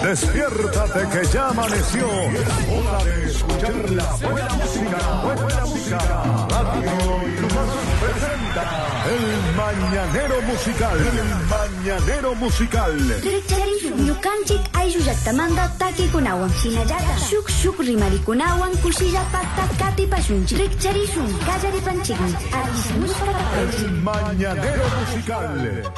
Despiértate que ya amaneció. Hora de escuchar la buena música. Buena música. Radio Plus presenta El Mañanero Musical. El Mañanero Musical. Ñukanchik ayllullaktamanta takikunawan hinallata shuk rimarikunawan kushillapaqta katipashunchik. Rikcharishun kallaripanchikmi. El Mañanero Musical.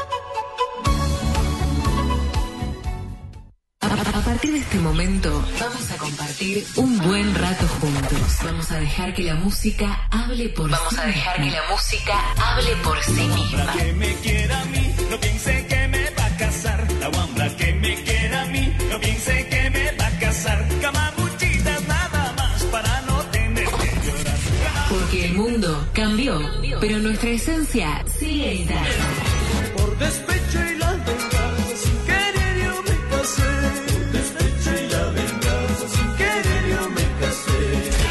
A partir de este momento vamos a compartir un buen rato juntos. Vamos a dejar que la música hable por sí misma. Que me quiera a mí, no piense que me va a casar. La guambra que me quiera a mí, no piense que me va a casar. Camamuchitas nada más para no tener que llorar. Porque el mundo cambió, pero nuestra esencia sigue intacta. Por despecho y la venganza, sin querer yo me casé. Por despecho y la venganza, sin querer yo me casé.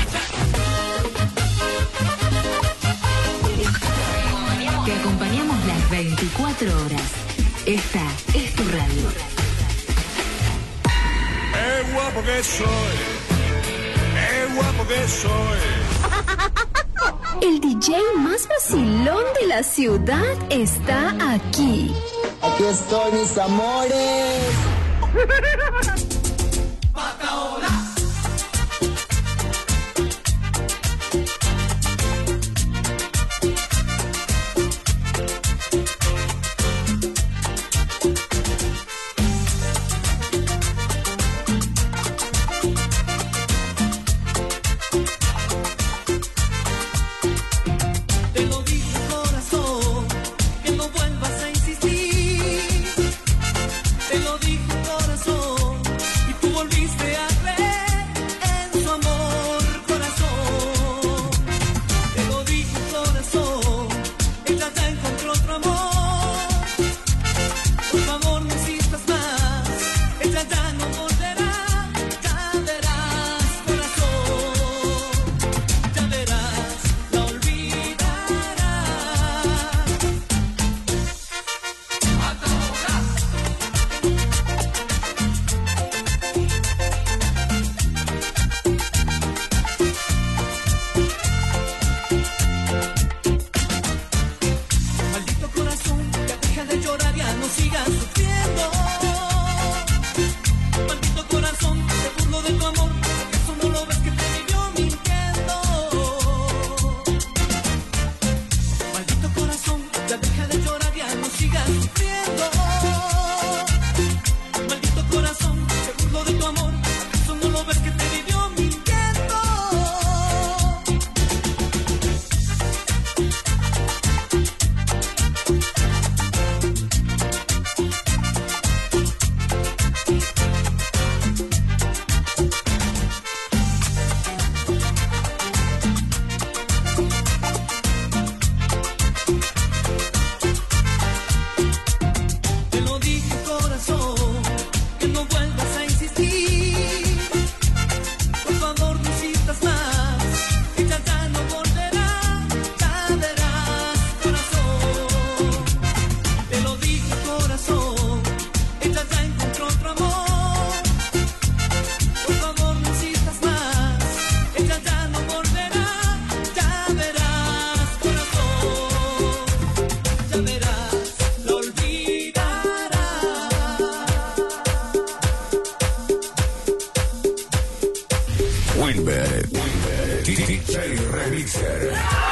Te acompañamos las 24 horas. Esta es tu radio. Guapo que soy, guapo que soy. El DJ más vacilón de la ciudad está aquí. Aquí estoy, mis amores. Te lo dije corazón, que no vuelvas a insistir. Te lo dije corazón, y tú volviste a creer en su amor, corazón. Te lo dije corazón, ella ya encontró otro amor. Por favor no insistas más, ella ya no volverá. Ya verás corazón, ya verás, la olvidarás. Maldito corazón, ya deja de llorar, ya no sigas sufriendo. Maldito corazón, te burlo de tu amor, ¿acaso no lo ves que te vivió mintiendo? Maldito corazón, ya deja de llorar, ya no sigas sufriendo. Maldito corazón, te burlo de tu amor, ¿acaso no lo ves que te vivió mintiendo? Te lo dije corazón, que no vuelvas a insistir. Por favor no insistas más, ella ya no volverá. Ya verás corazón. Te lo dije corazón, ella ya encontró otro amor. Por favor no insistas más, ella ya no volverá. Ya verás corazón, ya verás, la olvidarás. Wilber. DJ Remixer.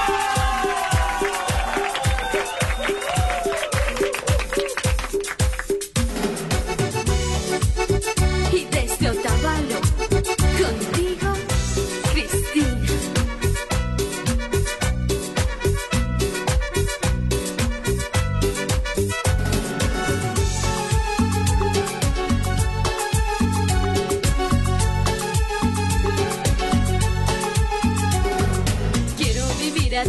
Y desde Otavalo, contigo, Cristina. Quiero vivir a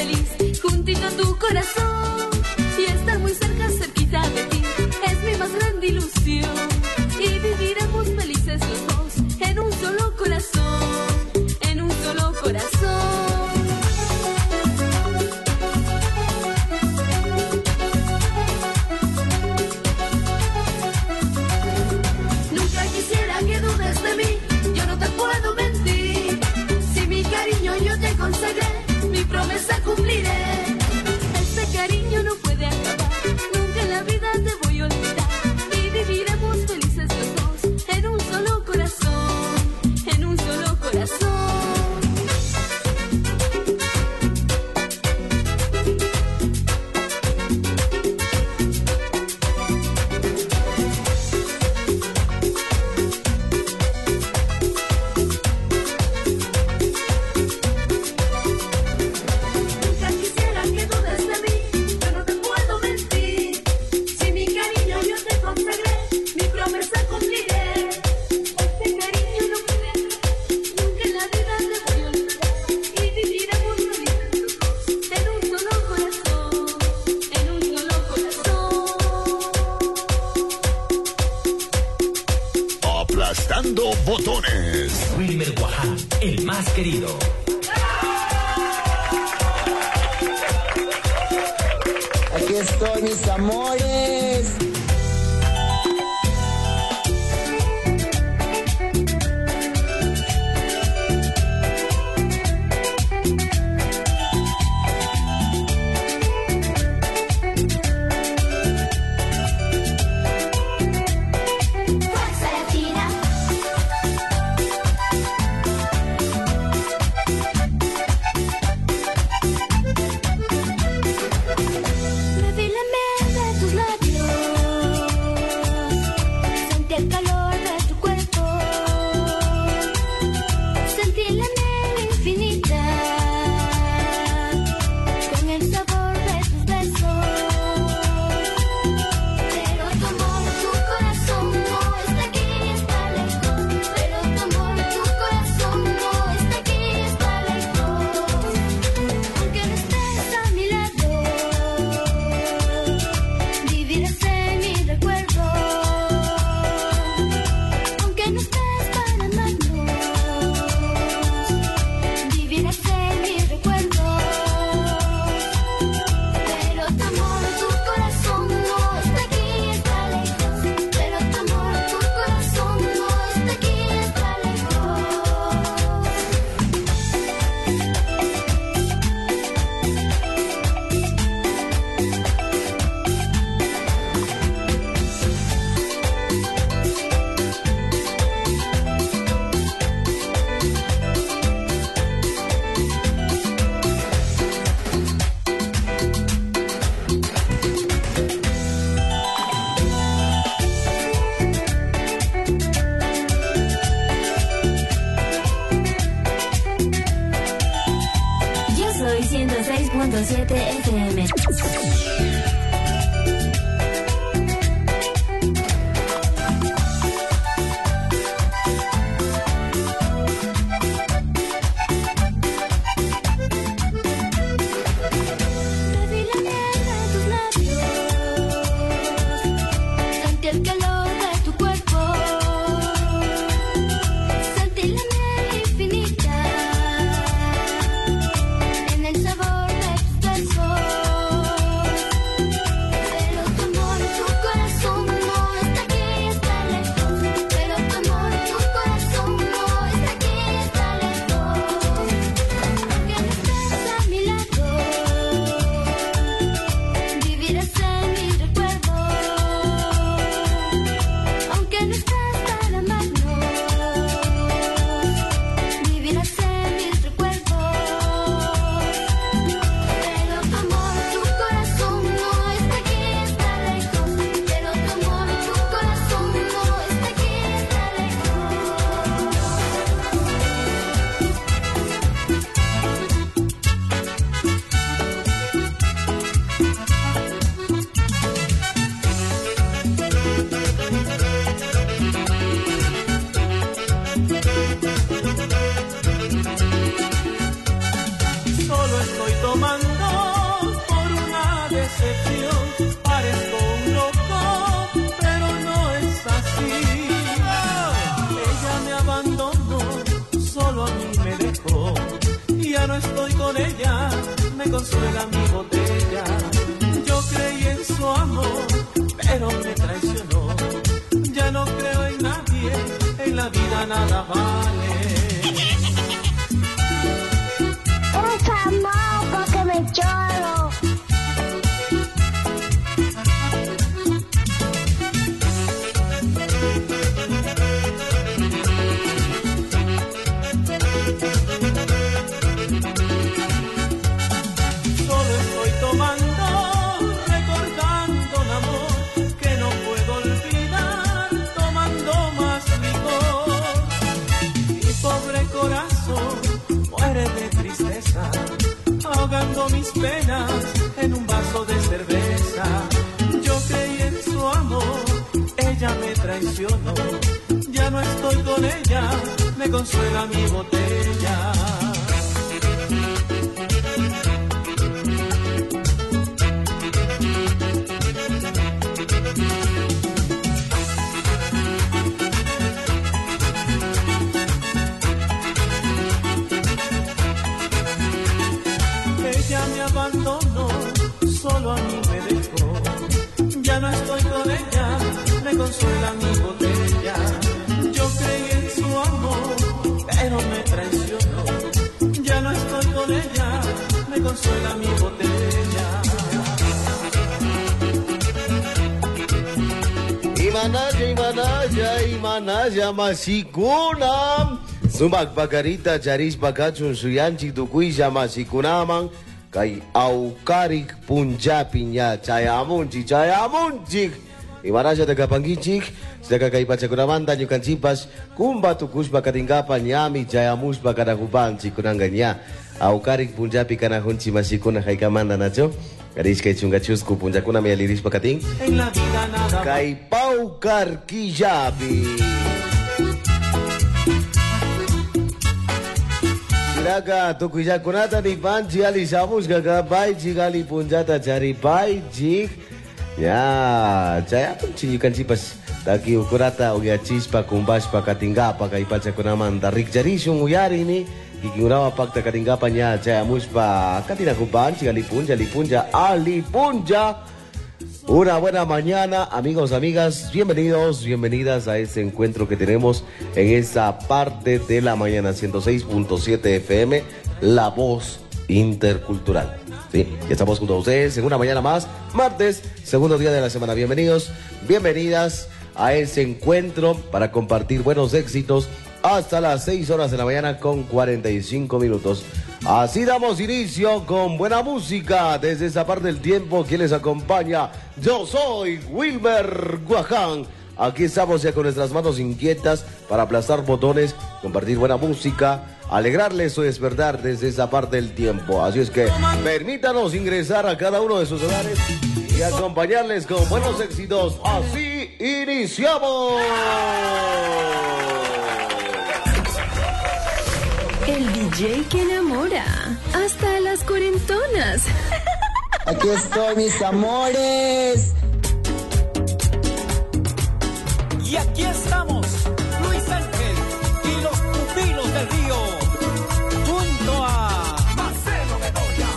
feliz juntito a tu corazón y estar muy cerca, cerquita de ti es mi más grande ilusión y viviremos felices los dos en un solo corazón, en un solo corazón. Nunca quisiera que dudes de mí, yo no te puedo mentir. Si mi cariño yo te consagré, mi promesa cumpliré. Este cariño no puede acabar, nunca en la vida te voy a olvidar. Y viviremos felices los dos en un solo corazón, en un solo corazón. Nunca quisiera que dudes de mí, yo no te puedo mentir. Si mi cariño yo te consagré, mi promesa cumpliré. Este cariño no puede acabar, nunca en la vida te voy a olvidar. Y viviremos felices los dos en un solo corazón, en un solo corazón. Aplastando botones. Wilmer Guaján, el más querido. Aquí estoy, mis amores. Fuerza latina. Me vi la miel de tus labios, sentí el calor de tu cuerpo, sentí la miel infinita con el sabor de tus besos. Pero tu amor, tu corazón no está aquí, está lejos. Pero tu amor, tu corazón no está aquí, está lejos. Aunque no estés a mi lado, vivirás en mi recuerdo. Aunque no estés para amarnos, vivirás en mi recuerdo. Pero tu amor, tu corazón no está aquí, está lejos. Pero tu amor, tu corazón no está aquí, está lejos. Yo soy 106.7 FM. Me vi la miel de tus labios, sentí el calor de tu cuerpo, sentí la miel infinita en el sabor de tus besos. decepción. Parezco un loco, pero no es así. Ella me abandonó, solo a mí me dejó. Ya no estoy con ella, me consuela mi botella. Yo creí en su amor, pero me traicionó. Ya no creo en nadie, en la vida nada vale. Un famoso que me lloro. Solo estoy tomando, recordando un amor que no puedo olvidar, tomando más licor. Mi pobre corazón muere de tristeza, ahogando mis penas en un vaso de cerveza. Yo creí en su amor, ella me traicionó. Ya no estoy con ella, me consuela mi botella. Ella me abandonó, solo a mí me dejó. Ya no estoy con ella, me consuela mi botella. Yo creí en su amor, pero me traicionó. Ya no estoy con ella, me consuela mi botella. Imanaya masikuna sumakpakarita charispa suyanchik tukuylla masikunaman kay awkarik punchapi ña chayamunchik imanalla takapankichik saka kay pachakunamanta ñukanchipas kumba tukushpa katingapa ñami chayamushpa kanakupanchik kunanga ña awkarik punchapi kanajunchik masikuna haykamanta nacho Karishkay chungachusku punchakuna mialirishpa katin kay pawkarkillapi Siraka tukuyakunata nipanchik alishamushka kapaychik ali punchata charipaychik ya chayamunchik ñukanchipas taki ukurata uyachispa kumbashpa katingapa kay pachakunamanta rikcharishun uyarini Kikiurawa pakta katingapa ña chayamushpa katinakupanchik alipuncha. Una buena mañana, amigos, amigas, bienvenidos, bienvenidas a este encuentro que tenemos en esta parte de la mañana 106.7 FM, La Voz Intercultural. Sí, ya estamos junto a ustedes en una mañana más, martes, segundo día de la semana. Bienvenidos, bienvenidas a ese encuentro para compartir buenos éxitos hasta las 6 horas de la mañana con 45 minutos. Así damos inicio con buena música desde esa parte del tiempo. ¿Quién les acompaña? Yo soy Wilmer Guaján. Aquí estamos ya con nuestras manos inquietas para aplastar botones, compartir buena música, alegrarles su despertar desde esa parte del tiempo. Así es que permítanos ingresar a cada uno de sus hogares y acompañarles con buenos éxitos. Así iniciamos. El DJ que enamora hasta las cuarentonas. Aquí estoy, mis amores. Y aquí estamos, Luis Ángel y los pupilos del río, junto a Marcelo Bedoya.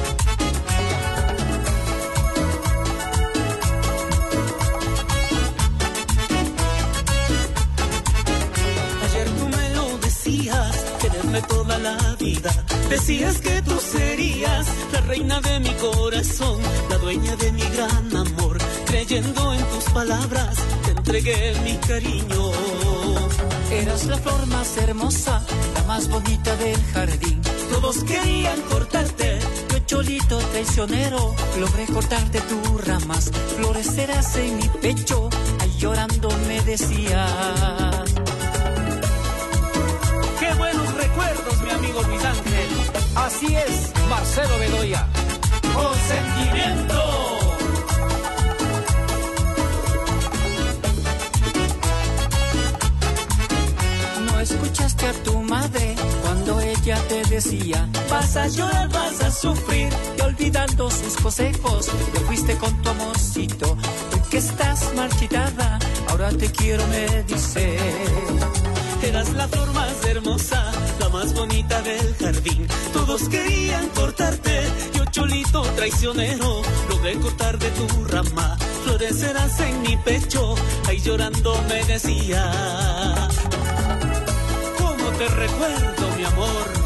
Ayer tú me lo decías, quererme toda la vida. Decías que tú serías la reina de mi corazón, la dueña de mi gran amor. Creyendo en tus palabras, te entregué mi cariño. Eras la flor más hermosa, la más bonita del jardín. Todos querían cortarte, yo cholito traicionero, logré cortarte tus ramas. Florecerás en mi pecho, ahí llorando me decía. ¡Qué buenos recuerdos, mi amigo Luis Ángel! Así es, Marcelo Bedoya. ¡Con sentimiento! No escuchaste a tu madre cuando ella te decía: vas a llorar, vas a sufrir, y olvidando sus consejos, te fuiste con tu amorcito. Hoy que estás marchitada, ahora te quiero, me dice. Eras la flor más hermosa, la más bonita del jardín. Todos querían cortarte, yo cholito traicionero logré cortar de tu rama. Florecerás en mi pecho, ahí llorando me decía. ¿Cómo te recuerdo, mi amor?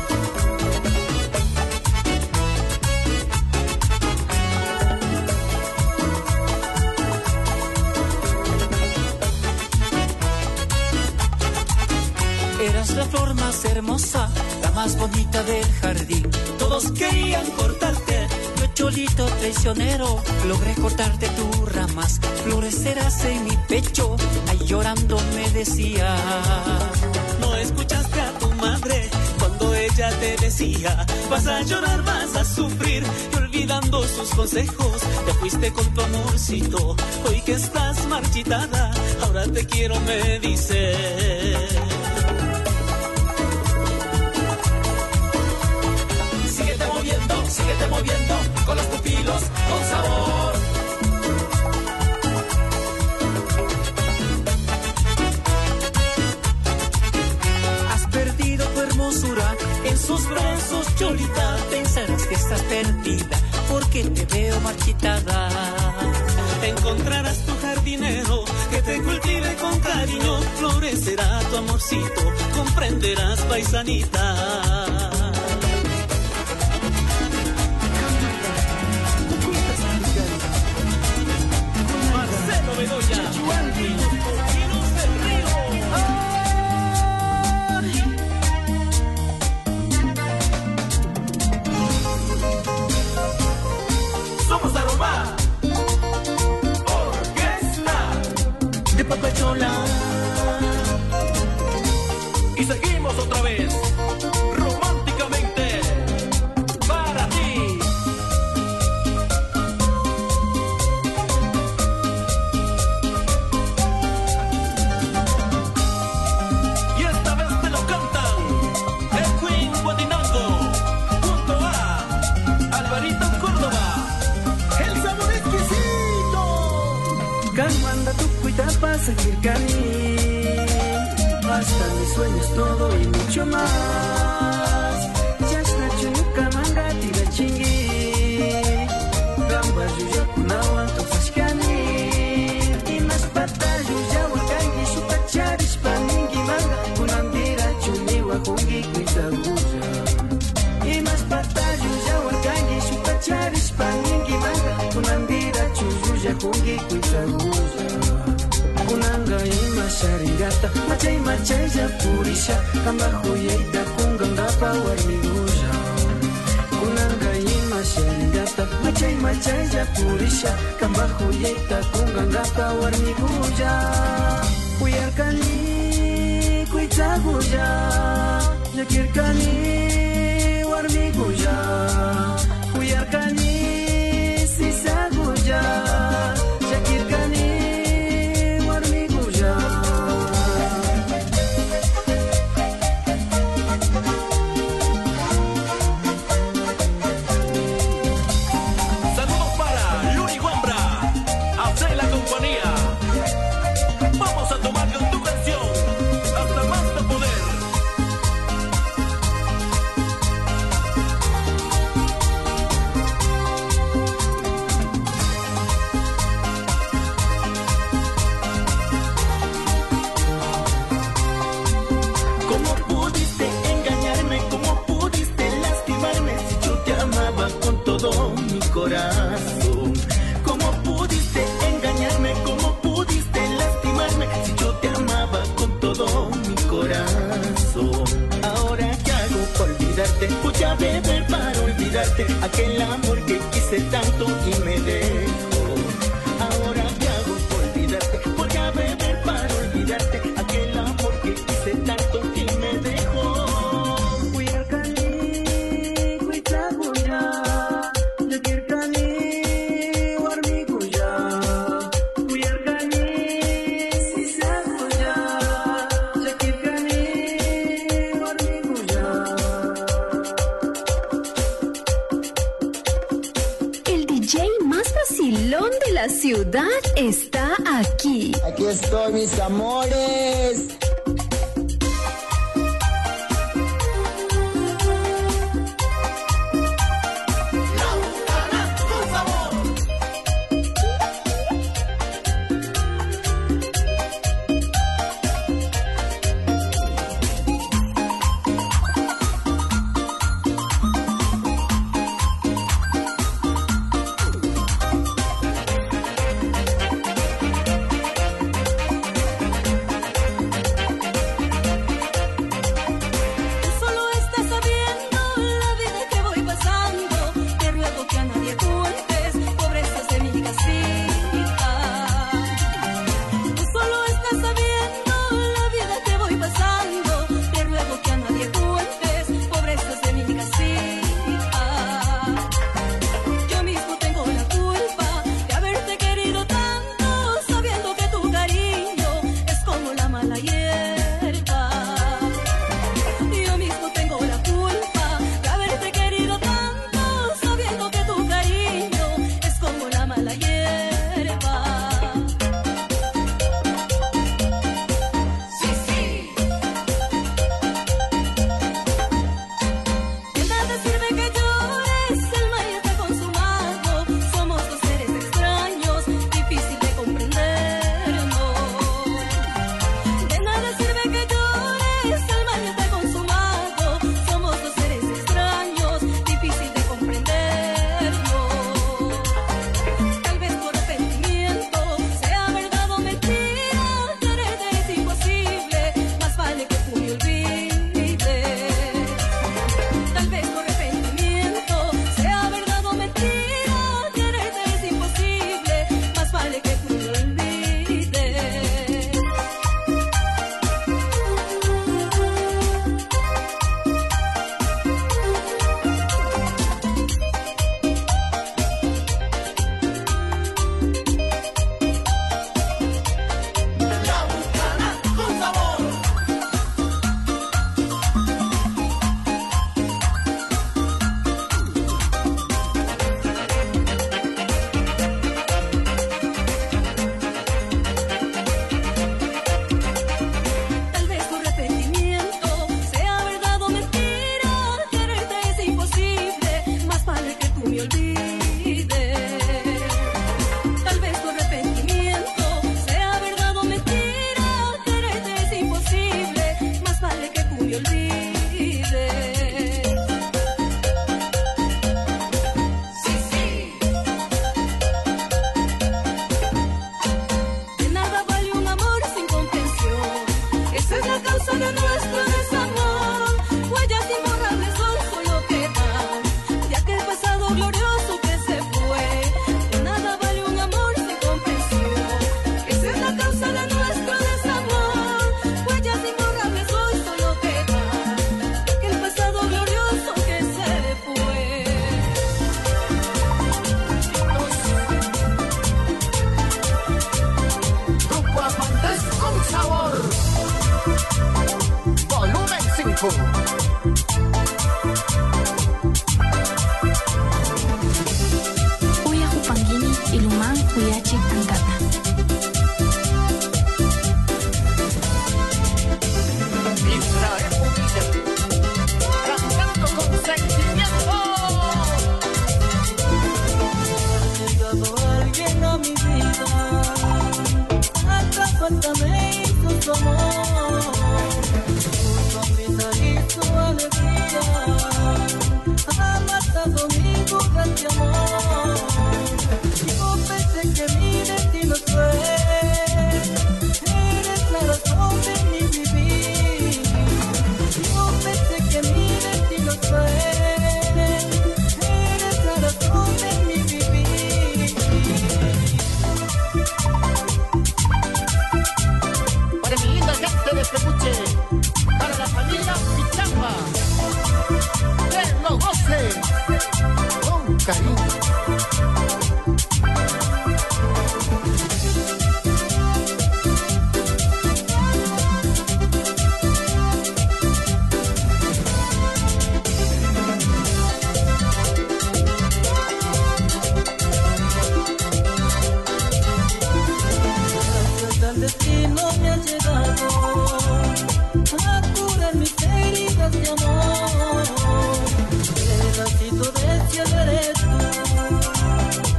Eras la flor más hermosa, la más bonita del jardín. Todos querían cortarte, yo cholito traicionero logré cortarte tus ramas. Florecerás en mi pecho, ahí llorando me decía. No escuchaste a tu madre cuando ella te decía, vas a llorar, vas a sufrir, y olvidando sus consejos te fuiste con tu amorcito. Hoy que estás marchitada, ahora te quiero, me dice. Síguete moviendo con los pupilos con sabor. Has perdido tu hermosura en sus brazos, cholita. Pensarás que estás perdida porque te veo marchitada. Encontrarás tu jardinero que te cultive con cariño. Florecerá tu amorcito, comprenderás, paisanita. Bedoya, y los Cochinos del Río. Somos Aroma Orquesta de Papachola. Y seguimos otra vez, románticamente, para ti. Seguir camino hasta mis sueños, todo y mucho más. Ya está chunuka manga tira chingui gamba yuya kunawan tosashkani y más pata yuya wakangi sukacharish paningi manga kunandira chuniwa kungi kuitaguya y más pata yuya wakangi sukacharish paningi manga kunandira chuyuya kungi kuitaguya. Kunanga ima sharingata machay machay ya purisha kamba huyeita kunganga power miguja. Kunanga ima sharingata machay machay ya purisha kamba huyeita kunganga power miguja. Kuyarkani kuitaguja yakirkani warmiguja. Kuyarkani sisaguja yakirkani. Vamos a tomar con tu canción hasta más no poder. ¿Cómo pudiste engañarme? ¿Cómo pudiste lastimarme si yo te amaba con todo mi corazón? ¿Cómo pudiste engañarme? ¿Cómo pudiste lastimarme si yo te amaba con todo mi corazón? Ahora qué hago para olvidarte, voy a beber para olvidarte aquel amor que quise tanto y me dejó. Ahora qué hago para olvidarte, voy a beber para olvidarte aquel amor que quise tanto y me dejó. DJ más vacilón de la ciudad está aquí. Aquí estoy, mis amores.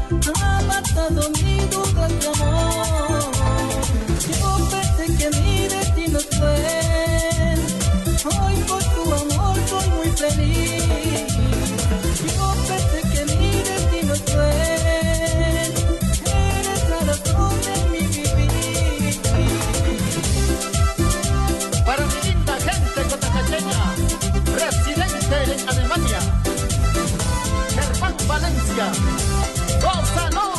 ha matado mi duda de amor. Yo pensé que mi destino es cruel, hoy por tu amor soy muy feliz. Yo pensé que mi destino es cruel, eres la razón de mi vivir. Para mi linda gente cotacacheña, residente en Alemania, Germán Valencia, ¡gózalo!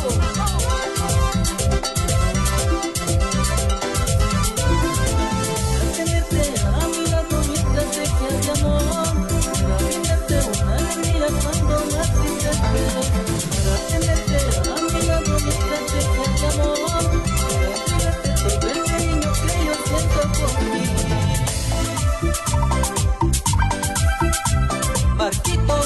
Tenerte a mi lado mientras te quede amor, para brindarte una alegría cuando más te espero. Para tenerte a mi lado mientras te quede amor, para brindarte todo el cariño que yo siento por ti. Marquitos,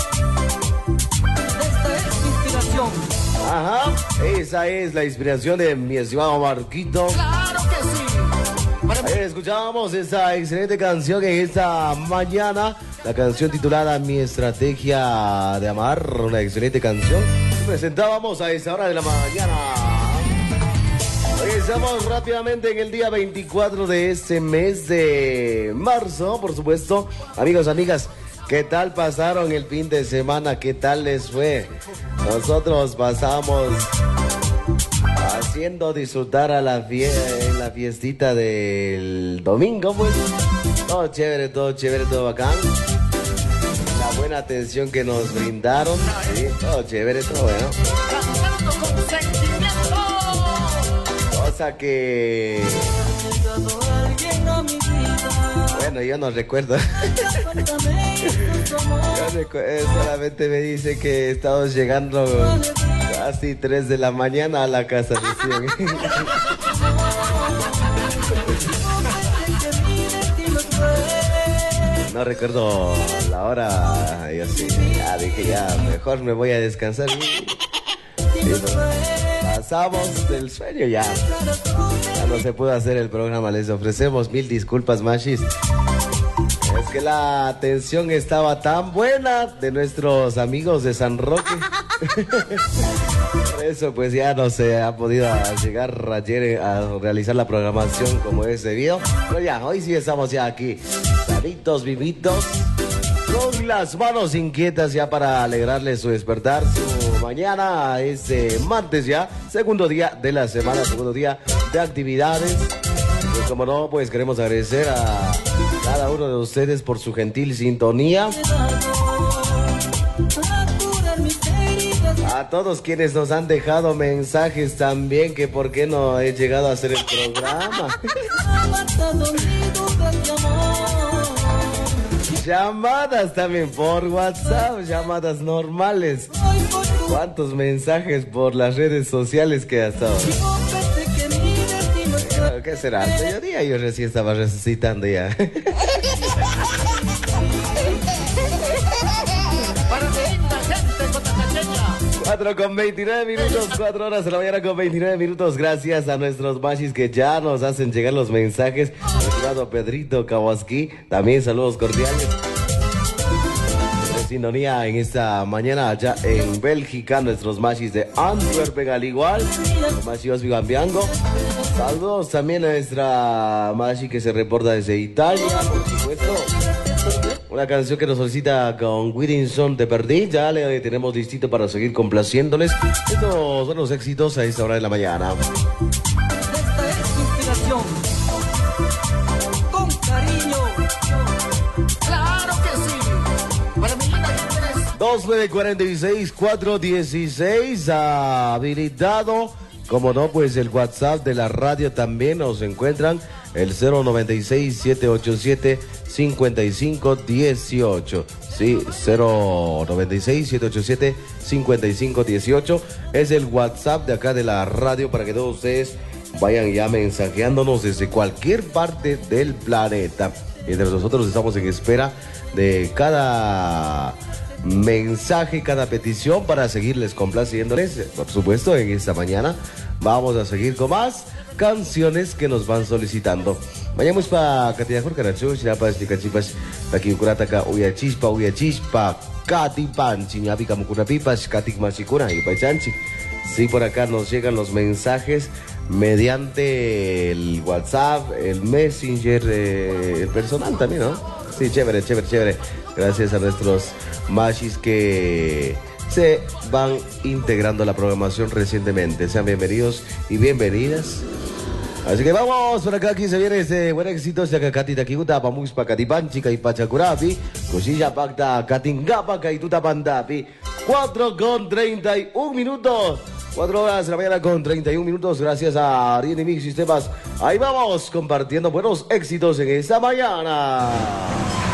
esta es mi inspiración. Ajá, esa es la inspiración de mi estimado Marquito. ¡Claro que sí! Ayer escuchábamos esa excelente canción en esta mañana, la canción titulada Mi Estrategia de Amar, una excelente canción. Presentábamos a esa hora de la mañana. Hoy estamos rápidamente en el día 24 de este mes de marzo, por supuesto. Amigos, amigas, ¿qué tal pasaron el fin de semana? ¿Qué tal les fue? Nosotros pasamos haciendo disfrutar a la fiestita del domingo, pues. Todo chévere, todo bacán. La buena atención que nos brindaron. Sí, todo chévere, todo bueno. Cantando con sentimiento. Cosa que... Bueno, yo no recuerdo. Solamente me dice que estamos llegando casi 3 de la mañana a la casa recién. No recuerdo la hora. Yo sí, ya dije, ya mejor me voy a descansar. Y nos pasamos del sueño ya. Ya no se pudo hacer el programa. Les ofrecemos 1000 disculpas, machis. Es que la atención estaba tan buena de nuestros amigos de San Roque. Por eso pues ya no se ha podido llegar ayer a realizar la programación como es debido. Pero ya, hoy sí estamos ya aquí, sanitos, vivitos, con las manos inquietas ya para alegrarles su despertar, su mañana, este martes ya, segundo día de la semana, segundo día de actividades. Pues como no, pues queremos agradecer a cada uno de ustedes por su gentil sintonía. A todos quienes nos han dejado mensajes también, que por qué no he llegado a hacer el programa. Llamadas también por WhatsApp, llamadas normales. ¿Cuántos mensajes por las redes sociales que ha estado? ¿Qué será? Al mediodía yo recién estaba resucitando ya. 4:29 minutos, 4 horas de la mañana con 29 minutos. Gracias a nuestros machis que ya nos hacen llegar los mensajes. Estimado Pedrito Kawaski, también saludos cordiales. De sintonía en esta mañana allá en Bélgica, nuestros machis de Antwerpen al igual. Los machis Vigambiango. Saludos también a nuestra machi que se reporta desde Italia, por supuesto. Una canción que nos solicita con Whittinson Te Perdí. Ya le tenemos listito para seguir complaciéndoles. Estos son los éxitos a esta hora de la mañana. Esta es tu inspiración. Con cariño. Claro que sí. Para mi linda gente es 2946-416 habilitado. Como no, pues el WhatsApp de la radio también nos encuentran. El 096-787-5518. Sí, 096-787-5518. Es el WhatsApp de acá de la radio para que todos ustedes vayan ya mensajeándonos desde cualquier parte del planeta. Mientras nosotros estamos en espera de cada mensaje, cada petición para seguirles complaciéndoles. Por supuesto, en esta mañana vamos a seguir con más canciones que nos van solicitando. Vayamos para Catillajor, Caracho, Chinapas, Chicachipas, Taquiucurataca, Uyachispa, Catipan, Chiñapi, Camucurapipas, Catic Machicura y Pachanchi. Sí, por acá nos llegan los mensajes mediante el WhatsApp, el Messenger, el personal también, ¿no? Sí, chévere. Gracias a nuestros machis que se van integrando a la programación recientemente. Sean bienvenidos y bienvenidas. Así que vamos por acá, aquí se viene este buen éxito, este Cacati Taquiuta, Pamus Pacatipanchi, Caipachacurapi, Cosilla Pacta, Catingapa, Caituta Pandapi, 4:31 minutos. 4 horas de la mañana con 31 minutos, gracias a Ariel y Mix Sistemas. Ahí vamos, compartiendo buenos éxitos en esta mañana.